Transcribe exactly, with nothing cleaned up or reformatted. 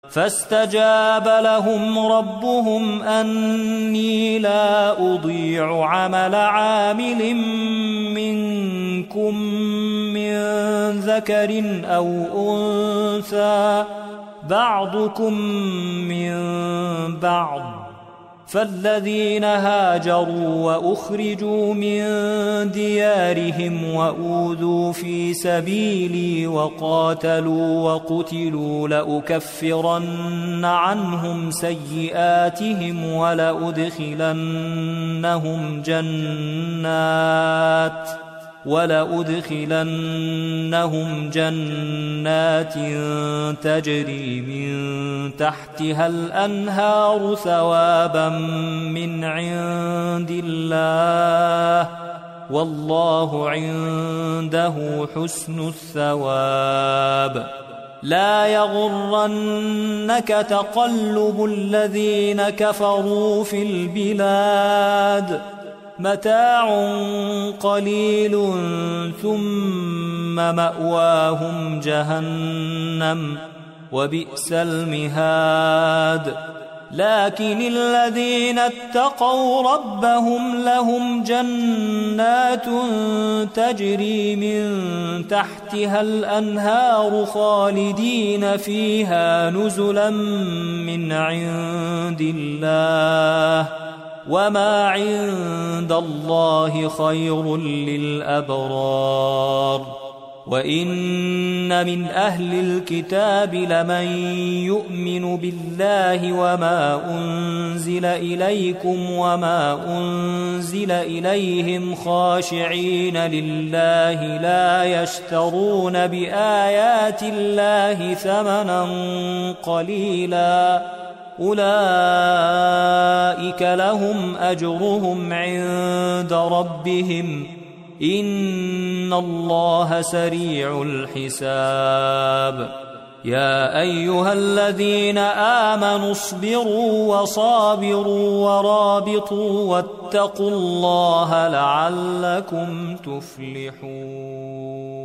فاستجاب لهم ربهم أني لا أضيع عمل عامل منكم من ذكر أو أنثى بعضكم من بعض، فالذين هاجروا وأخرجوا من ديارهم وأوذوا في سبيلي وقاتلوا وقتلوا لأكفرن عنهم سيئاتهم ولأدخلنهم جنات ولأدخلنهم جنات تجري من تحتها الأنهار ثوابا من عند الله والله عنده حسن الثواب. لا يغرنك تقلب الذين كفروا في البلاد، متاع قليل ثم مأواهم جهنم وبئس المهاد. لكن الذين اتقوا ربهم لهم جنات تجري من تحتها الأنهار خالدين فيها نزلا من عند الله وما عند الله خير للأبرار. وإن من أهل الكتاب لمن يؤمن بالله وما أنزل إليكم وما أنزل إليهم خاشعين لله لا يشترون بآيات الله ثمنا قليلا، أولئك لهم أجرهم عند ربهم إن الله سريع الحساب. يا أيها الذين آمنوا اصبروا وصابروا ورابطوا واتقوا الله لعلكم تفلحون.